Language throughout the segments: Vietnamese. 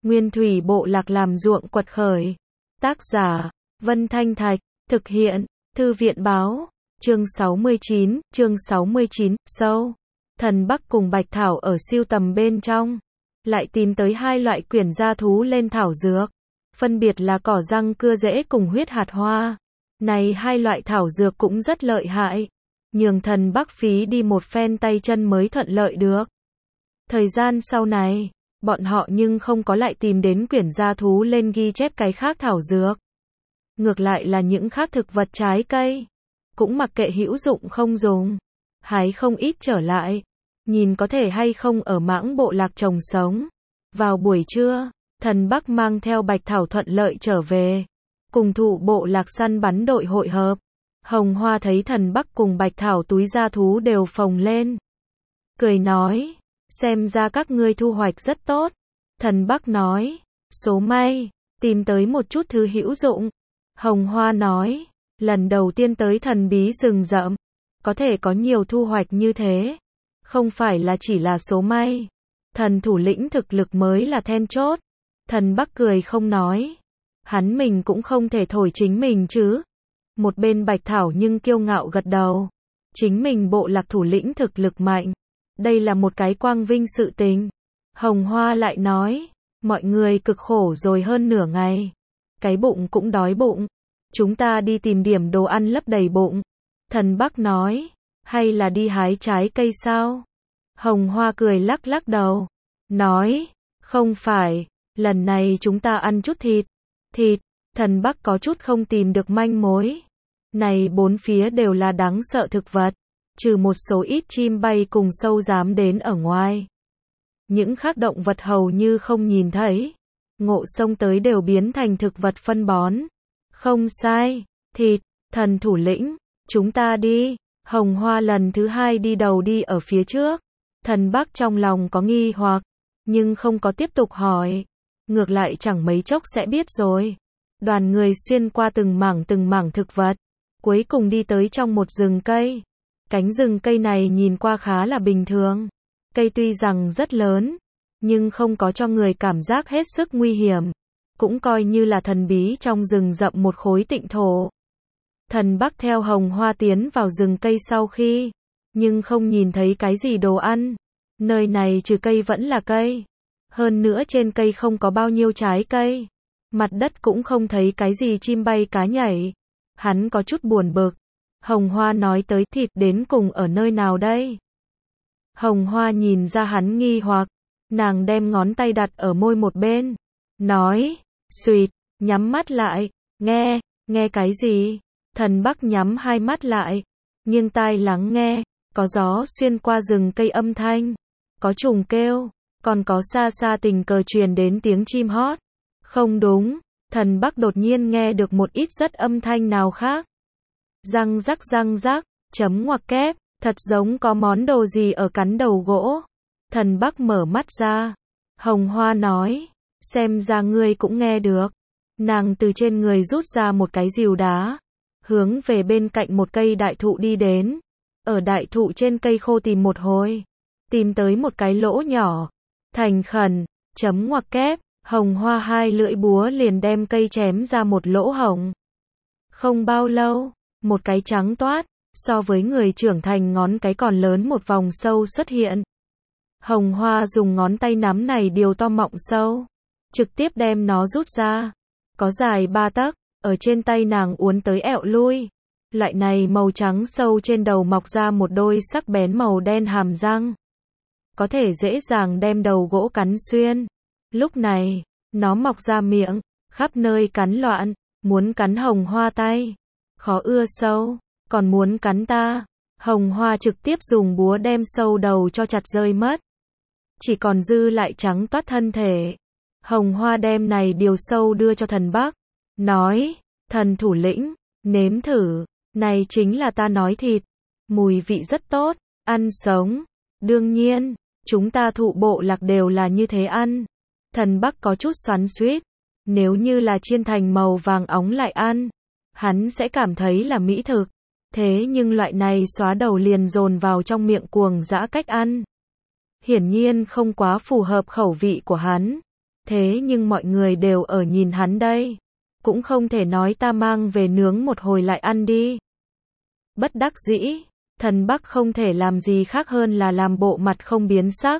Nguyên thủy bộ lạc làm ruộng quật khởi. Tác giả, Vân Thanh Thạch, thực hiện, Thư viện báo, chương 69, sâu. Thần Bắc cùng Bạch Thảo ở siêu tầm bên trong, lại tìm tới hai loại quyển gia thú lên thảo dược, phân biệt là cỏ răng cưa rễ cùng huyết hạt hoa. Này hai loại thảo dược cũng rất lợi hại, nhường Thần Bắc phí đi một phen tay chân mới thuận lợi được. Thời gian sau này, bọn họ nhưng không có lại tìm đến quyển gia thú lên ghi chép cái khác thảo dược. Ngược lại là những khác thực vật trái cây, cũng mặc kệ hữu dụng không dùng, hái không ít trở lại, nhìn có thể hay không ở mãng bộ lạc trồng sống. Vào buổi trưa, Thần Bắc mang theo Bạch Thảo thuận lợi trở về, cùng thụ bộ lạc săn bắn đội hội hợp. Hồng Hoa thấy Thần Bắc cùng Bạch Thảo túi gia thú đều phồng lên, cười nói, xem ra các ngươi thu hoạch rất tốt. Thần Bắc nói, số may, tìm tới một chút thứ hữu dụng. Hồng Hoa nói, lần đầu tiên tới thần bí rừng rậm, có thể có nhiều thu hoạch như thế, không phải là chỉ là số may. Thần thủ lĩnh thực lực mới là then chốt. Thần Bắc cười không nói, hắn mình cũng không thể thổi chính mình chứ. Một bên Bạch Thảo nhưng kiêu ngạo gật đầu, chính mình bộ lạc thủ lĩnh thực lực mạnh, đây là một cái quang vinh sự tình. Hồng Hoa lại nói, mọi người cực khổ rồi hơn nửa ngày, cái bụng cũng đói bụng, chúng ta đi tìm điểm đồ ăn lấp đầy bụng. Thần Bắc nói, hay là đi hái trái cây sao? Hồng Hoa cười lắc lắc đầu, nói, không phải, lần này chúng ta ăn chút thịt. Thịt? Thần Bắc có chút không tìm được manh mối. Này bốn phía đều là đáng sợ thực vật, trừ một số ít chim bay cùng sâu dám đến ở ngoài. Những khác động vật hầu như không nhìn thấy. Ngộ sông tới đều biến thành thực vật phân bón. Không sai, thịt. Thần thủ lĩnh, chúng ta đi. Hồng Hoa lần thứ hai đi đầu đi ở phía trước. Thần Bắc trong lòng có nghi hoặc, nhưng không có tiếp tục hỏi. Ngược lại chẳng mấy chốc sẽ biết rồi. Đoàn người xuyên qua từng mảng thực vật, cuối cùng đi tới trong một rừng cây. Cánh rừng cây này nhìn qua khá là bình thường. Cây tuy rằng rất lớn, nhưng không có cho người cảm giác hết sức nguy hiểm. Cũng coi như là thần bí trong rừng rậm một khối tịnh thổ. Thần Bắc theo Hồng Hoa tiến vào rừng cây sau khi, nhưng không nhìn thấy cái gì đồ ăn. Nơi này trừ cây vẫn là cây. Hơn nữa trên cây không có bao nhiêu trái cây. Mặt đất cũng không thấy cái gì chim bay cá nhảy. Hắn có chút buồn bực. Hồng Hoa nói tới thịt đến cùng ở nơi nào đây? Hồng Hoa nhìn ra hắn nghi hoặc, nàng đem ngón tay đặt ở môi một bên, nói, xuỵt, nhắm mắt lại, nghe cái gì? Thần Bắc nhắm hai mắt lại, nghiêng tai lắng nghe, có gió xuyên qua rừng cây âm thanh, có trùng kêu, còn có xa xa tình cờ truyền đến tiếng chim hót. Không đúng, Thần Bắc đột nhiên nghe được một ít rất âm thanh nào khác. Răng rắc, chấm ngoặc kép, thật giống có món đồ gì ở cắn đầu gỗ. Thần Bắc mở mắt ra. Hồng Hoa nói, xem ra ngươi cũng nghe được. Nàng từ trên người rút ra một cái rìu đá, hướng về bên cạnh một cây đại thụ đi đến. Ở đại thụ trên cây khô tìm một hồi, tìm tới một cái lỗ nhỏ. Thành khẩn, chấm ngoặc kép, Hồng Hoa hai lưỡi búa liền đem cây chém ra một lỗ hổng. Không bao lâu, một cái trắng toát, so với người trưởng thành ngón cái còn lớn một vòng sâu xuất hiện. Hồng Hoa dùng ngón tay nắm này điều to mọng sâu, trực tiếp đem nó rút ra. Có dài 3 tấc, ở trên tay nàng uốn tới ẹo lui. Loại này màu trắng sâu trên đầu mọc ra một đôi sắc bén màu đen hàm răng, có thể dễ dàng đem đầu gỗ cắn xuyên. Lúc này, nó mọc ra miệng, khắp nơi cắn loạn, muốn cắn Hồng Hoa tay. Khó ưa sâu, còn muốn cắn ta. Hồng Hoa trực tiếp dùng búa đem sâu đầu cho chặt rơi mất. Chỉ còn dư lại trắng toát thân thể. Hồng Hoa đem này điều sâu đưa cho Thần Bắc, nói, thần thủ lĩnh, nếm thử, này chính là ta nói thịt, mùi vị rất tốt, ăn sống. Đương nhiên, chúng ta thụ bộ lạc đều là như thế ăn. Thần Bắc có chút xoắn xuýt, nếu như là chiên thành màu vàng óng lại ăn, hắn sẽ cảm thấy là mỹ thực. Thế nhưng loại này xóa đầu liền dồn vào trong miệng cuồng dã cách ăn, hiển nhiên không quá phù hợp khẩu vị của hắn. Thế nhưng mọi người đều ở nhìn hắn đây. Cũng không thể nói ta mang về nướng một hồi lại ăn đi. Bất đắc dĩ, thần Bắc không thể làm gì khác hơn là làm bộ mặt không biến sắc.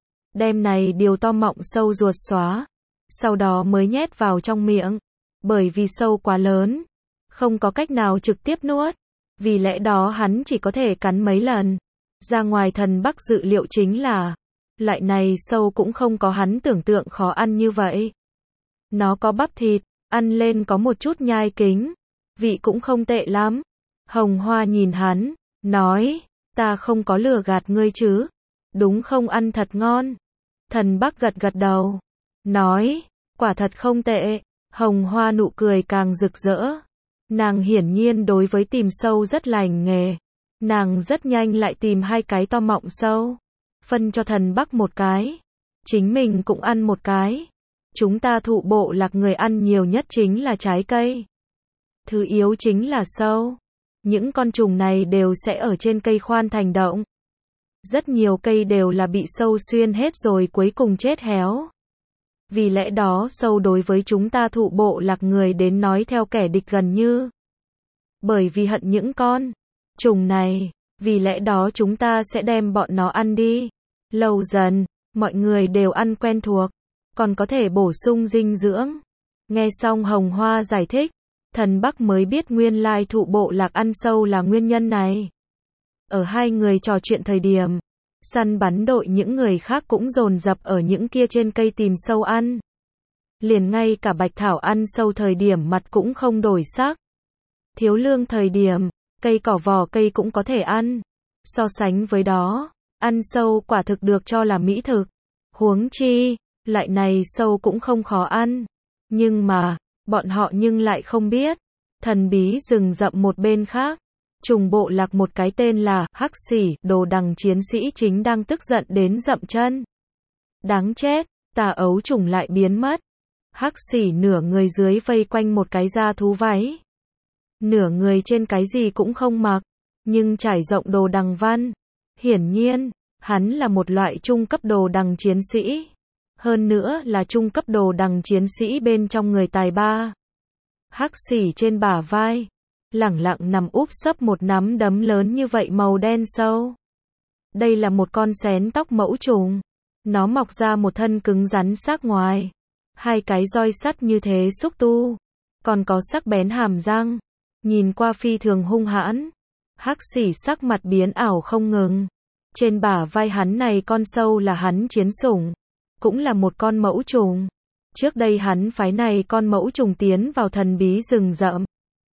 Đem này điều to mọng sâu ruột xóa. Sau đó mới nhét vào trong miệng. Bởi vì sâu quá lớn. Không có cách nào trực tiếp nuốt. Vì lẽ đó hắn chỉ có thể cắn mấy lần. Ra ngoài thần Bắc dự liệu chính là loại này sâu cũng không có hắn tưởng tượng khó ăn như vậy. Nó có bắp thịt, ăn lên có một chút nhai kính, vị cũng không tệ lắm. Hồng Hoa nhìn hắn, nói, ta không có lừa gạt ngươi chứ, đúng không, ăn thật ngon. Thần Bắc gật gật đầu, nói, quả thật không tệ. Hồng Hoa nụ cười càng rực rỡ. Nàng hiển nhiên đối với tìm sâu rất lành nghề. Nàng rất nhanh lại tìm 2 cái to mọng sâu. Phân cho thần Bắc một cái. Chính mình cũng ăn một cái. Chúng ta thụ bộ lạc người ăn nhiều nhất chính là trái cây. Thứ yếu chính là sâu. Những con trùng này đều sẽ ở trên cây khoan thành động. Rất nhiều cây đều là bị sâu xuyên hết rồi cuối cùng chết héo. Vì lẽ đó sâu đối với chúng ta thụ bộ lạc người đến nói theo kẻ địch gần như. Bởi vì hận những con trùng này, vì lẽ đó chúng ta sẽ đem bọn nó ăn đi. Lâu dần, mọi người đều ăn quen thuộc, còn có thể bổ sung dinh dưỡng. Nghe xong Hồng Hoa giải thích, thần Bắc mới biết nguyên lai thụ bộ lạc ăn sâu là nguyên nhân này. Ở 2 người trò chuyện thời điểm, săn bắn đội những người khác cũng dồn dập ở những kia trên cây tìm sâu ăn. Liền ngay cả Bạch Thảo ăn sâu thời điểm mặt cũng không đổi sắc. Thiếu lương thời điểm, cây cỏ vỏ cây cũng có thể ăn. So sánh với đó, ăn sâu quả thực được cho là mỹ thực. Huống chi, loại này sâu cũng không khó ăn. Nhưng mà, bọn họ nhưng lại không biết. Thần bí rừng rậm một bên khác. Trùng bộ lạc một cái tên là Hắc Xỉ, đồ đằng chiến sĩ chính đang tức giận đến dậm chân. Đáng chết, tà ấu trùng lại biến mất. Hắc Xỉ nửa người dưới vây quanh một cái da thú váy. Nửa người trên cái gì cũng không mặc, nhưng trải rộng đồ đằng văn. Hiển nhiên, hắn là một loại trung cấp đồ đằng chiến sĩ. Hơn nữa là trung cấp đồ đằng chiến sĩ bên trong người tài ba. Hắc Xỉ trên bả vai, lẳng lặng nằm úp sấp một nắm đấm lớn như vậy màu đen sâu. Đây là một con xén tóc mẫu trùng. Nó mọc ra một thân cứng rắn xác ngoài. 2 cái roi sắt như thế xúc tu. Còn có sắc bén hàm răng. Nhìn qua phi thường hung hãn. Hắc Xỉ sắc mặt biến ảo không ngừng. Trên bả vai hắn này con sâu là hắn chiến sủng. Cũng là một con mẫu trùng. Trước đây hắn phái này con mẫu trùng tiến vào thần bí rừng rậm.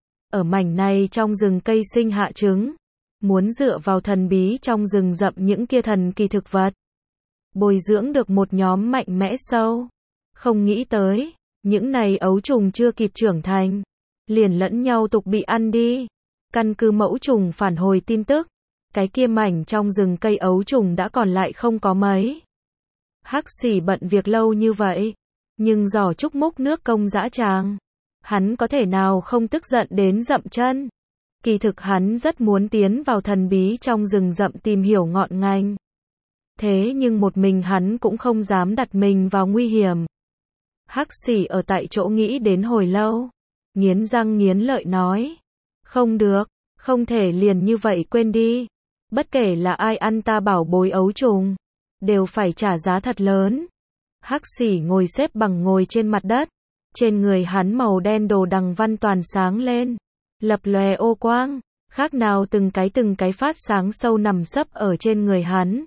Ở mảnh này trong rừng cây sinh hạ trứng. Muốn dựa vào thần bí trong rừng rậm những kia thần kỳ thực vật. Bồi dưỡng được một nhóm mạnh mẽ sâu. Không nghĩ tới, những này ấu trùng chưa kịp trưởng thành. Liền lẫn nhau tục bị ăn đi. Căn cứ mẫu trùng phản hồi tin tức. Cái kia mảnh trong rừng cây ấu trùng đã còn lại không có mấy. Hắc Xỉ bận việc lâu như vậy. Nhưng giỏ trúc múc nước công dã tràng. Hắn có thể nào không tức giận đến dậm chân. Kỳ thực hắn rất muốn tiến vào thần bí trong rừng rậm tìm hiểu ngọn ngành. Thế nhưng một mình hắn cũng không dám đặt mình vào nguy hiểm. Hắc Xỉ ở tại chỗ nghĩ đến hồi lâu. Nghiến răng nghiến lợi nói. Không được, không thể liền như vậy quên đi. Bất kể là ai ăn ta bảo bối ấu trùng, đều phải trả giá thật lớn. Hắc Xỉ ngồi xếp bằng ngồi trên mặt đất. Trên người hắn màu đen đồ đằng văn toàn sáng lên. Lập lòe ô quang, khác nào từng cái phát sáng sâu nằm sấp ở trên người hắn.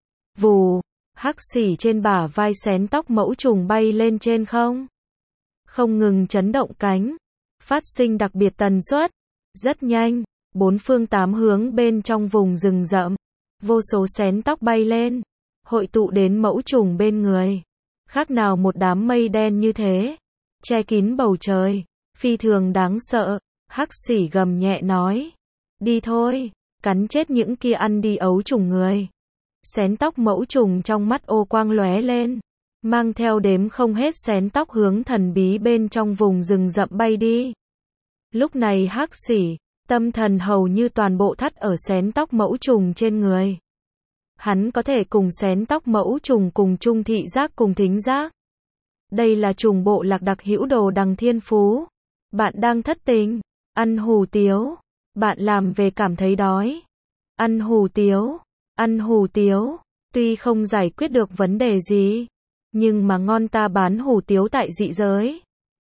Vù, Hắc Xỉ trên bả vai xén tóc mẫu trùng bay lên trên không. Không ngừng chấn động cánh. Phát sinh đặc biệt tần suất. Rất nhanh, 4 phương 8 hướng bên trong vùng rừng rậm. Vô số xén tóc bay lên. Hội tụ đến mẫu trùng bên người. Khác nào một đám mây đen như thế. Che kín bầu trời. Phi thường đáng sợ. Hắc Xỉ gầm nhẹ nói. Đi thôi, cắn chết những kia ăn đi ấu trùng người. Xén tóc mẫu trùng trong mắt ô quang lóe lên. Mang theo đếm không hết xén tóc hướng thần bí bên trong vùng rừng rậm bay đi. Lúc này Hắc Xỉ, tâm thần hầu như toàn bộ thắt ở xén tóc mẫu trùng trên người. Hắn có thể cùng xén tóc mẫu trùng cùng chung thị giác cùng thính giác. Đây là trùng bộ lạc đặc hữu đồ đằng thiên phú. Bạn đang thất tình. Ăn hủ tiếu. Bạn làm về cảm thấy đói. Ăn hủ tiếu. Ăn hủ tiếu. Tuy không giải quyết được vấn đề gì, nhưng mà ngon ta bán hủ tiếu tại dị giới.